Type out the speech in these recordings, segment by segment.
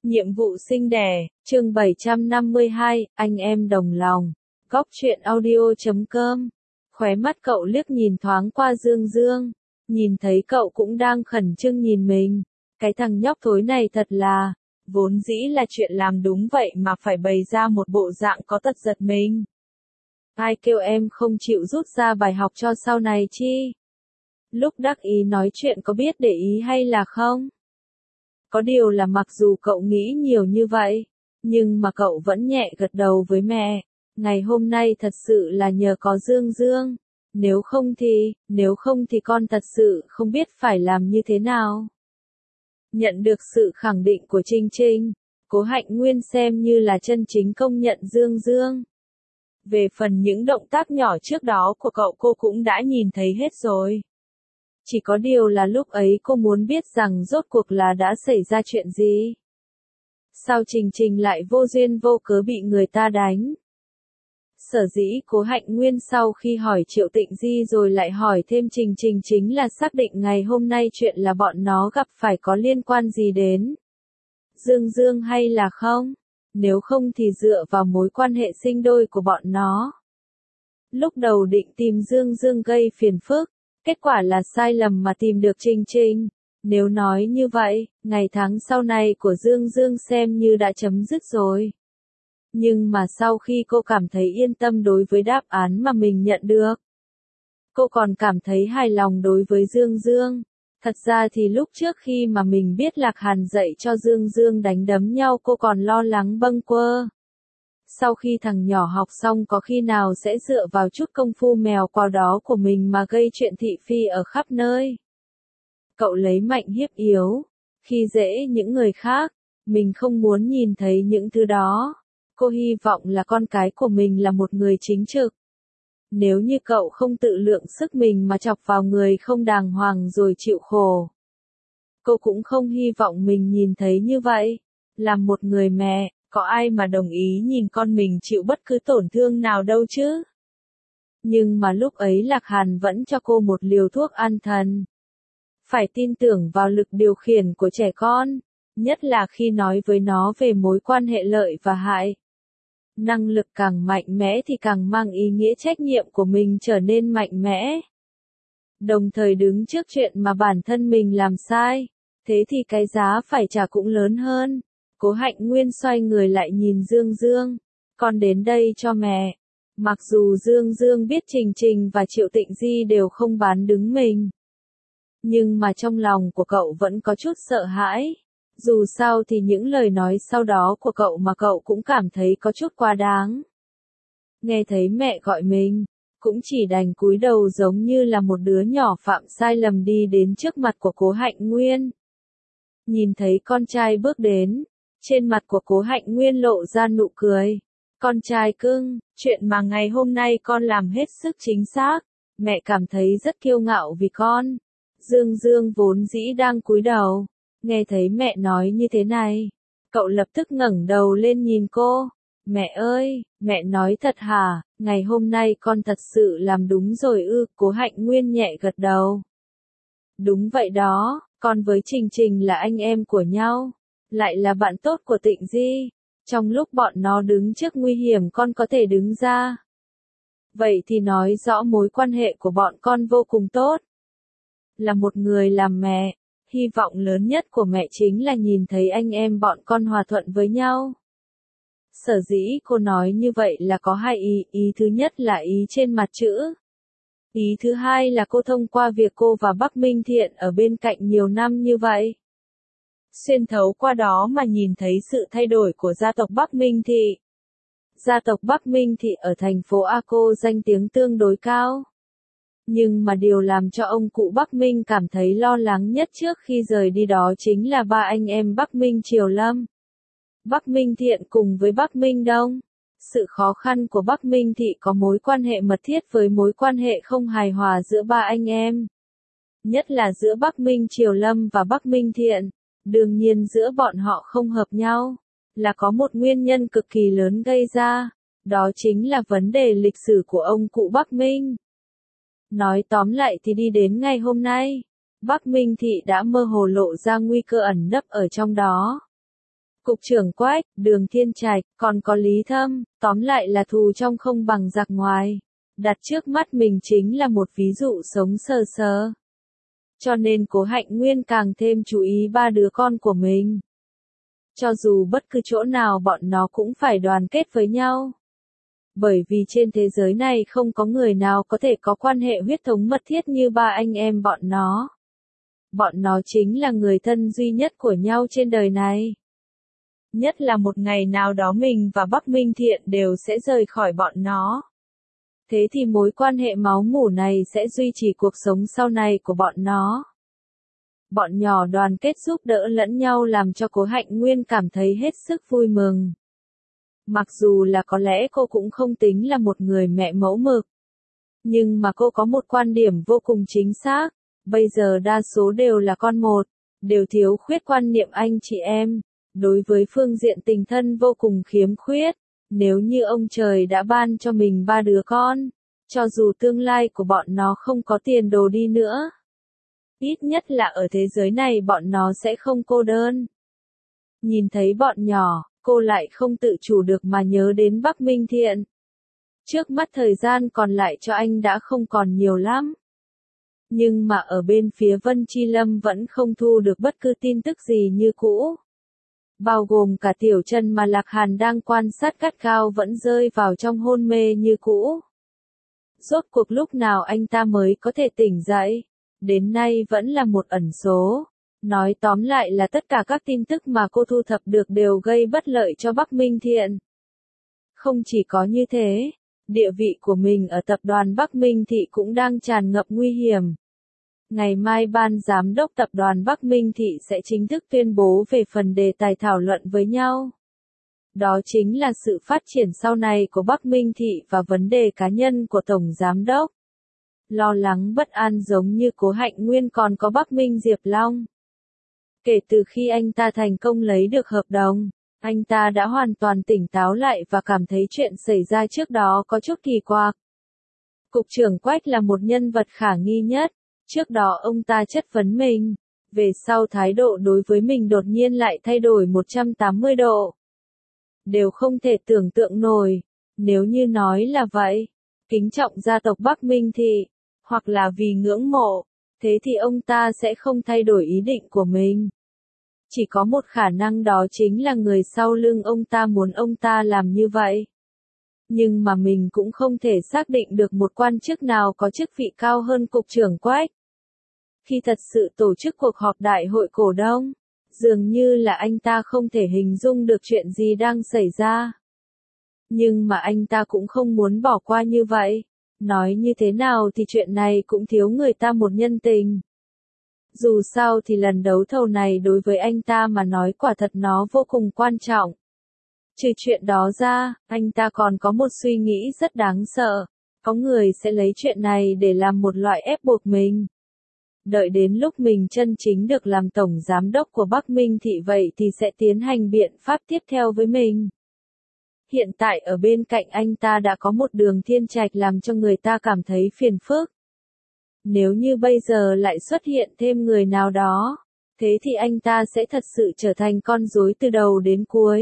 Nhiệm vụ sinh đẻ, chương 752, anh em đồng lòng. Góc truyện audio.com. Khóe mắt cậu liếc nhìn thoáng qua Dương Dương. Nhìn thấy cậu cũng đang khẩn trương nhìn mình. Cái thằng nhóc thối này thật là, vốn dĩ là chuyện làm đúng vậy mà phải bày ra một bộ dạng có tật giật mình. Ai kêu em không chịu rút ra bài học cho sau này chi? Lúc đắc ý nói chuyện có biết để ý hay là không? Có điều là mặc dù cậu nghĩ nhiều như vậy, nhưng mà cậu vẫn nhẹ gật đầu với mẹ. Ngày hôm nay thật sự là nhờ có Dương Dương. Nếu không thì con thật sự không biết phải làm như thế nào. Nhận được sự khẳng định của Trinh Trinh, Cố Hạnh Nguyên xem như là chân chính công nhận Dương Dương. Về phần những động tác nhỏ trước đó của cậu cô cũng đã nhìn thấy hết rồi. Chỉ có điều là lúc ấy cô muốn biết rằng rốt cuộc là đã xảy ra chuyện gì. Sao Trình Trình lại vô duyên vô cớ bị người ta đánh? Sở dĩ Cố Hạnh Nguyên sau khi hỏi Triệu Tịnh Di rồi lại hỏi thêm Trình Trình chính là xác định ngày hôm nay chuyện là bọn nó gặp phải có liên quan gì đến Dương Dương hay là không? Nếu không thì dựa vào mối quan hệ sinh đôi của bọn nó. Lúc đầu định tìm Dương Dương gây phiền phức. Kết quả là sai lầm mà tìm được Trình Trình. Nếu nói như vậy, ngày tháng sau này của Dương Dương xem như đã chấm dứt rồi. Nhưng mà sau khi cô cảm thấy yên tâm đối với đáp án mà mình nhận được, cô còn cảm thấy hài lòng đối với Dương Dương. Thật ra thì lúc trước khi mà mình biết Lạc Hàn dạy cho Dương Dương đánh đấm nhau cô còn lo lắng bâng quơ. Sau khi thằng nhỏ học xong có khi nào sẽ dựa vào chút công phu mèo quào đó của mình mà gây chuyện thị phi ở khắp nơi. Cậu lấy mạnh hiếp yếu, khi dễ những người khác, mình không muốn nhìn thấy những thứ đó. Cô hy vọng là con cái của mình là một người chính trực. Nếu như cậu không tự lượng sức mình mà chọc vào người không đàng hoàng rồi chịu khổ. Cô cũng không hy vọng mình nhìn thấy như vậy. Làm một người mẹ, có ai mà đồng ý nhìn con mình chịu bất cứ tổn thương nào đâu chứ? Nhưng mà lúc ấy Lạc Hàn vẫn cho cô một liều thuốc an thần. Phải tin tưởng vào lực điều khiển của trẻ con, nhất là khi nói với nó về mối quan hệ lợi và hại. Năng lực càng mạnh mẽ thì càng mang ý nghĩa trách nhiệm của mình trở nên mạnh mẽ. Đồng thời đứng trước chuyện mà bản thân mình làm sai, thế thì cái giá phải trả cũng lớn hơn. Cố Hạnh Nguyên xoay người lại nhìn Dương Dương. Con đến đây cho mẹ. Mặc dù Dương Dương biết Trình Trình và Triệu Tịnh Di đều không bán đứng mình. Nhưng mà trong lòng của cậu vẫn có chút sợ hãi. Dù sao thì những lời nói sau đó của cậu mà cậu cũng cảm thấy có chút quá đáng. Nghe thấy mẹ gọi mình, cũng chỉ đành cúi đầu giống như là một đứa nhỏ phạm sai lầm đi đến trước mặt của Cố Hạnh Nguyên. Nhìn thấy con trai bước đến, trên mặt của Cố Hạnh Nguyên lộ ra nụ cười. Con trai cưng, chuyện mà ngày hôm nay con làm hết sức chính xác, mẹ cảm thấy rất kiêu ngạo vì con. Dương Dương vốn dĩ đang cúi đầu, nghe thấy mẹ nói như thế này, cậu lập tức ngẩng đầu lên nhìn cô. Mẹ ơi, mẹ nói thật hả, ngày hôm nay con thật sự làm đúng rồi ư? Cố Hạnh Nguyên nhẹ gật đầu. Đúng vậy đó, con với Trình Trình là anh em của nhau, lại là bạn tốt của Tịnh Di. Trong lúc bọn nó đứng trước nguy hiểm con có thể đứng ra. Vậy thì nói rõ mối quan hệ của bọn con vô cùng tốt. Là một người làm mẹ, hy vọng lớn nhất của mẹ chính là nhìn thấy anh em bọn con hòa thuận với nhau. Sở dĩ cô nói như vậy là có hai ý. Ý thứ nhất là ý trên mặt chữ. Ý thứ hai là cô thông qua việc cô và Bắc Minh Thiện ở bên cạnh nhiều năm như vậy. Xuyên thấu qua đó mà nhìn thấy sự thay đổi của gia tộc Bắc Minh Thị. Gia tộc Bắc Minh Thị ở thành phố A Cô danh tiếng tương đối cao. Nhưng mà điều làm cho ông cụ Bắc Minh cảm thấy lo lắng nhất trước khi rời đi đó chính là ba anh em Bắc Minh Triều Lâm. Bắc Minh Thiện cùng với Bắc Minh Đông. Sự khó khăn của Bắc Minh Thị có mối quan hệ mật thiết với mối quan hệ không hài hòa giữa ba anh em. Nhất là giữa Bắc Minh Triều Lâm và Bắc Minh Thiện. Đương nhiên giữa bọn họ không hợp nhau, là có một nguyên nhân cực kỳ lớn gây ra, đó chính là vấn đề lịch sử của ông cụ Bắc Minh. Nói tóm lại thì đi đến ngày hôm nay, Bắc Minh Thị đã mơ hồ lộ ra nguy cơ ẩn nấp ở trong đó. Cục trưởng Quách, Đường Thiên Trạch, còn có Lý Thâm, tóm lại là thù trong không bằng giặc ngoài. Đặt trước mắt mình chính là một ví dụ sống sờ sờ. Cho nên Cố Hạnh Nguyên càng thêm chú ý ba đứa con của mình. Cho dù bất cứ chỗ nào bọn nó cũng phải đoàn kết với nhau. Bởi vì trên thế giới này không có người nào có thể có quan hệ huyết thống mật thiết như ba anh em bọn nó. Bọn nó chính là người thân duy nhất của nhau trên đời này. Nhất là một ngày nào đó mình và Bắc Minh Thiện đều sẽ rời khỏi bọn nó. Thế thì mối quan hệ máu mủ này sẽ duy trì cuộc sống sau này của bọn nó. Bọn nhỏ đoàn kết giúp đỡ lẫn nhau làm cho Cố Hạnh Nguyên cảm thấy hết sức vui mừng. Mặc dù là có lẽ cô cũng không tính là một người mẹ mẫu mực. Nhưng mà cô có một quan điểm vô cùng chính xác. Bây giờ đa số đều là con một, đều thiếu khuyết quan niệm anh chị em. Đối với phương diện tình thân vô cùng khiếm khuyết. Nếu như ông trời đã ban cho mình ba đứa con, cho dù tương lai của bọn nó không có tiền đồ đi nữa, ít nhất là ở thế giới này bọn nó sẽ không cô đơn. Nhìn thấy bọn nhỏ, cô lại không tự chủ được mà nhớ đến Bắc Minh Thiện. Trước mắt thời gian còn lại cho anh đã không còn nhiều lắm. Nhưng mà ở bên phía Vân Chi Lâm vẫn không thu được bất cứ tin tức gì như cũ. Bao gồm cả Tiểu Trần mà Lạc Hàn đang quan sát gắt gao vẫn rơi vào trong hôn mê như cũ. Rốt cuộc lúc nào anh ta mới có thể tỉnh dậy, đến nay vẫn là một ẩn số. Nói tóm lại là tất cả các tin tức mà cô thu thập được đều gây bất lợi cho Bắc Minh Thiện. Không chỉ có như thế, địa vị của mình ở tập đoàn Bắc Minh Thị cũng đang tràn ngập nguy hiểm. Ngày mai ban giám đốc tập đoàn Bắc Minh Thị sẽ chính thức tuyên bố về phần đề tài thảo luận với nhau. Đó chính là sự phát triển sau này của Bắc Minh Thị và vấn đề cá nhân của Tổng Giám đốc. Lo lắng bất an giống như Cố Hạnh Nguyên còn có Bắc Minh Diệp Long. Kể từ khi anh ta thành công lấy được hợp đồng, anh ta đã hoàn toàn tỉnh táo lại và cảm thấy chuyện xảy ra trước đó có chút kỳ quặc. Cục trưởng Quách là một nhân vật khả nghi nhất. Trước đó ông ta chất vấn mình, về sau thái độ đối với mình đột nhiên lại thay đổi 180 độ. Đều không thể tưởng tượng nổi, nếu như nói là vậy, kính trọng gia tộc Bắc Minh Thị, hoặc là vì ngưỡng mộ, thế thì ông ta sẽ không thay đổi ý định của mình. Chỉ có một khả năng đó chính là người sau lưng ông ta muốn ông ta làm như vậy. Nhưng mà mình cũng không thể xác định được một quan chức nào có chức vị cao hơn cục trưởng Quách. Khi thật sự tổ chức cuộc họp đại hội cổ đông, dường như là anh ta không thể hình dung được chuyện gì đang xảy ra. Nhưng mà anh ta cũng không muốn bỏ qua như vậy. Nói như thế nào thì chuyện này cũng thiếu người ta một nhân tình. Dù sao thì lần đấu thầu này đối với anh ta mà nói quả thật nó vô cùng quan trọng. Trừ chuyện đó ra, anh ta còn có một suy nghĩ rất đáng sợ. Có người sẽ lấy chuyện này để làm một loại ép buộc mình. Đợi đến lúc mình chân chính được làm tổng giám đốc của Bắc Minh Thị vậy thì sẽ tiến hành biện pháp tiếp theo với mình. Hiện tại ở bên cạnh anh ta đã có một Đường Thiên Trạch làm cho người ta cảm thấy phiền phức. Nếu như bây giờ lại xuất hiện thêm người nào đó, thế thì anh ta sẽ thật sự trở thành con rối từ đầu đến cuối.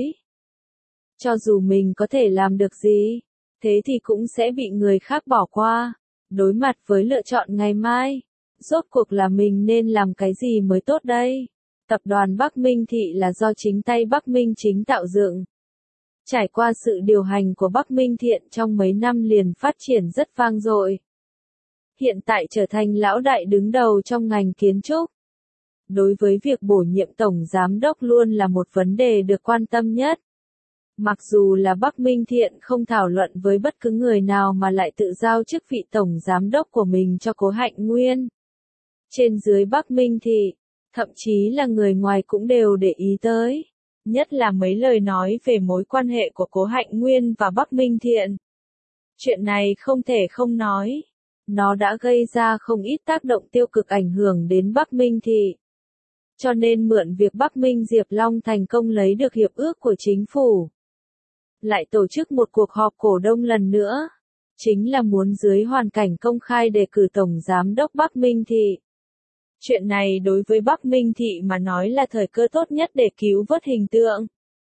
Cho dù mình có thể làm được gì, thế thì cũng sẽ bị người khác bỏ qua. Đối mặt với lựa chọn ngày mai, rốt cuộc là mình nên làm cái gì mới tốt đây? Tập đoàn Bắc Minh Thị là do chính tay Bắc Minh Chính tạo dựng. Trải qua sự điều hành của Bắc Minh Thiện trong mấy năm liền phát triển rất vang dội. Hiện tại trở thành lão đại đứng đầu trong ngành kiến trúc. Đối với việc bổ nhiệm tổng giám đốc luôn là một vấn đề được quan tâm nhất. Mặc dù là Bắc Minh Thiện không thảo luận với bất cứ người nào mà lại tự giao chức vị tổng giám đốc của mình cho Cố Hạnh Nguyên. Trên dưới Bắc Minh Thị, thậm chí là người ngoài cũng đều để ý tới. Nhất là mấy lời nói về mối quan hệ của Cố Hạnh Nguyên và Bắc Minh Thiện. Chuyện này không thể không nói. Nó đã gây ra không ít tác động tiêu cực ảnh hưởng đến Bắc Minh Thị. Cho nên mượn việc Bắc Minh Diệp Long thành công lấy được hiệp ước của chính phủ. Lại tổ chức một cuộc họp cổ đông lần nữa. Chính là muốn dưới hoàn cảnh công khai đề cử tổng giám đốc Bắc Minh Thị. Chuyện này đối với Bắc Minh Thị mà nói là thời cơ tốt nhất để cứu vớt hình tượng.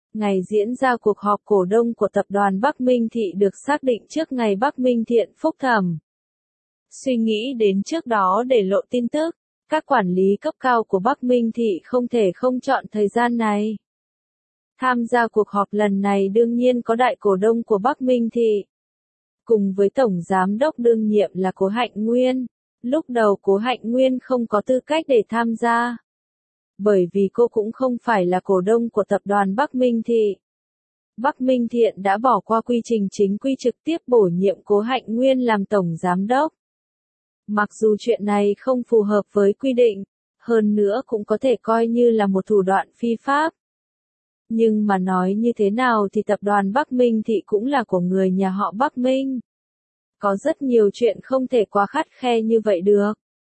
Ngày diễn ra cuộc họp cổ đông của tập đoàn Bắc Minh Thị được xác định trước ngày Bắc Minh Thiện phúc thẩm. Suy nghĩ đến trước đó để lộ tin tức, các quản lý cấp cao của Bắc Minh Thị không thể không chọn thời gian này. Tham gia cuộc họp lần này đương nhiên có đại cổ đông của Bắc Minh Thị. Cùng với Tổng Giám đốc đương nhiệm là Cố Hạnh Nguyên. Lúc đầu Cố Hạnh Nguyên không có tư cách để tham gia. Bởi vì cô cũng không phải là cổ đông của tập đoàn Bắc Minh Thị. Bắc Minh Thiện đã bỏ qua quy trình chính quy trực tiếp bổ nhiệm Cố Hạnh Nguyên làm Tổng Giám đốc. Mặc dù chuyện này không phù hợp với quy định, hơn nữa cũng có thể coi như là một thủ đoạn phi pháp. Nhưng mà nói như thế nào thì tập đoàn Bắc Minh Thị cũng là của người nhà họ Bắc Minh. Có rất nhiều chuyện không thể quá khắt khe như vậy được.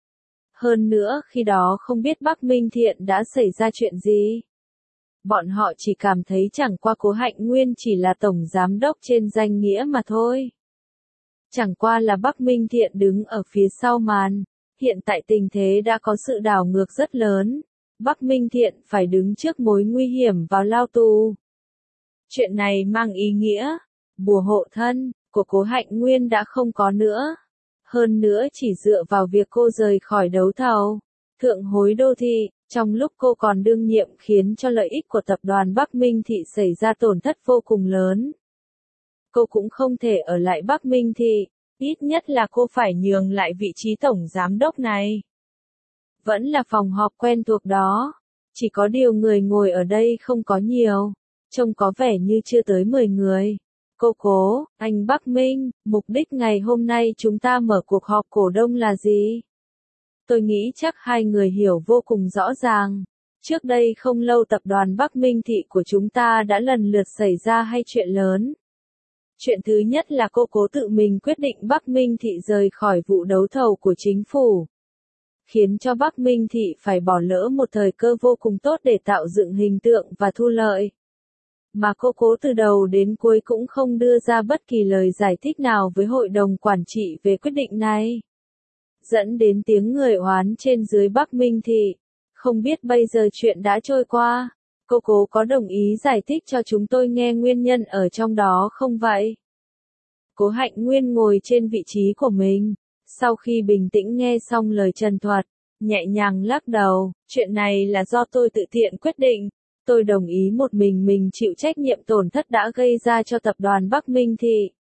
Hơn nữa khi đó không biết Bắc Minh Thiện đã xảy ra chuyện gì. Bọn họ chỉ cảm thấy chẳng qua Cố Hạnh Nguyên chỉ là tổng giám đốc trên danh nghĩa mà thôi. Chẳng qua là Bắc Minh Thiện đứng ở phía sau màn. Hiện tại tình thế đã có sự đảo ngược rất lớn. Bắc Minh Thiện phải đứng trước mối nguy hiểm vào lao tù. Chuyện này mang ý nghĩa, bùa hộ thân của Cố Hạnh Nguyên đã không có nữa. Hơn nữa chỉ dựa vào việc cô rời khỏi đấu thầu, thượng hối đô thị, trong lúc cô còn đương nhiệm khiến cho lợi ích của tập đoàn Bắc Minh Thị xảy ra tổn thất vô cùng lớn. Cô cũng không thể ở lại Bắc Minh Thị, ít nhất là cô phải nhường lại vị trí tổng giám đốc này. Vẫn là phòng họp quen thuộc đó, chỉ có điều người ngồi ở đây không có nhiều, trông có vẻ như chưa tới 10 người. Cô Cố, anh Bắc Minh, mục đích ngày hôm nay chúng ta mở cuộc họp cổ đông là gì? Tôi nghĩ chắc hai người hiểu vô cùng rõ ràng. Trước đây không lâu tập đoàn Bắc Minh Thị của chúng ta đã lần lượt xảy ra hai chuyện lớn. Chuyện thứ nhất là cô Cố tự mình quyết định Bắc Minh Thị rời khỏi vụ đấu thầu của chính phủ. Khiến cho Bắc Minh Thị phải bỏ lỡ một thời cơ vô cùng tốt để tạo dựng hình tượng và thu lợi. Mà cô Cố từ đầu đến cuối cũng không đưa ra bất kỳ lời giải thích nào với hội đồng quản trị về quyết định này. Dẫn đến tiếng người oán trên dưới Bắc Minh Thị. Không biết bây giờ chuyện đã trôi qua, cô Cố có đồng ý giải thích cho chúng tôi nghe nguyên nhân ở trong đó không vậy? Cố Hạnh Nguyên ngồi trên vị trí của mình, sau khi bình tĩnh nghe xong lời trần thuật, nhẹ nhàng lắc đầu, chuyện này là do tôi tự tiện quyết định. Tôi đồng ý một mình chịu trách nhiệm tổn thất đã gây ra cho tập đoàn Bắc Minh Thị.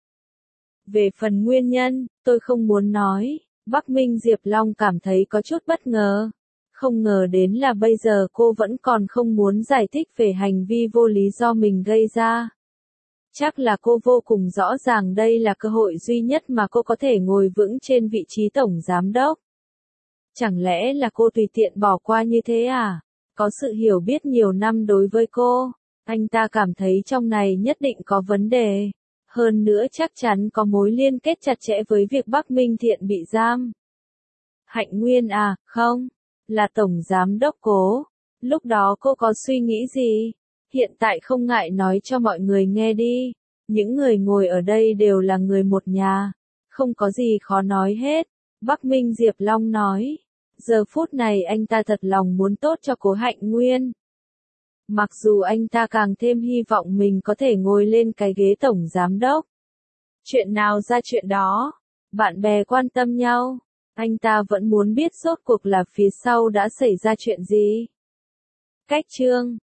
Về phần nguyên nhân, tôi không muốn nói. Bắc Minh Diệp Long cảm thấy có chút bất ngờ. Không ngờ đến là bây giờ cô vẫn còn không muốn giải thích về hành vi vô lý do mình gây ra. Chắc là cô vô cùng rõ ràng đây là cơ hội duy nhất mà cô có thể ngồi vững trên vị trí tổng giám đốc. Chẳng lẽ là cô tùy tiện bỏ qua như thế à? Có sự hiểu biết nhiều năm đối với cô, anh ta cảm thấy trong này nhất định có vấn đề. Hơn nữa chắc chắn có mối liên kết chặt chẽ với việc Bắc Minh Thiện bị giam. Hạnh Nguyên à, không, là tổng giám đốc Cố. Lúc đó cô có suy nghĩ gì? Hiện tại không ngại nói cho mọi người nghe đi. Những người ngồi ở đây đều là người một nhà. Không có gì khó nói hết. Bắc Minh Diệp Long nói. Giờ phút này anh ta thật lòng muốn tốt cho Cố Hạnh Nguyên. Mặc dù anh ta càng thêm hy vọng mình có thể ngồi lên cái ghế tổng giám đốc. Chuyện nào ra chuyện đó. Bạn bè quan tâm nhau. Anh ta vẫn muốn biết rốt cuộc là phía sau đã xảy ra chuyện gì. Cách chương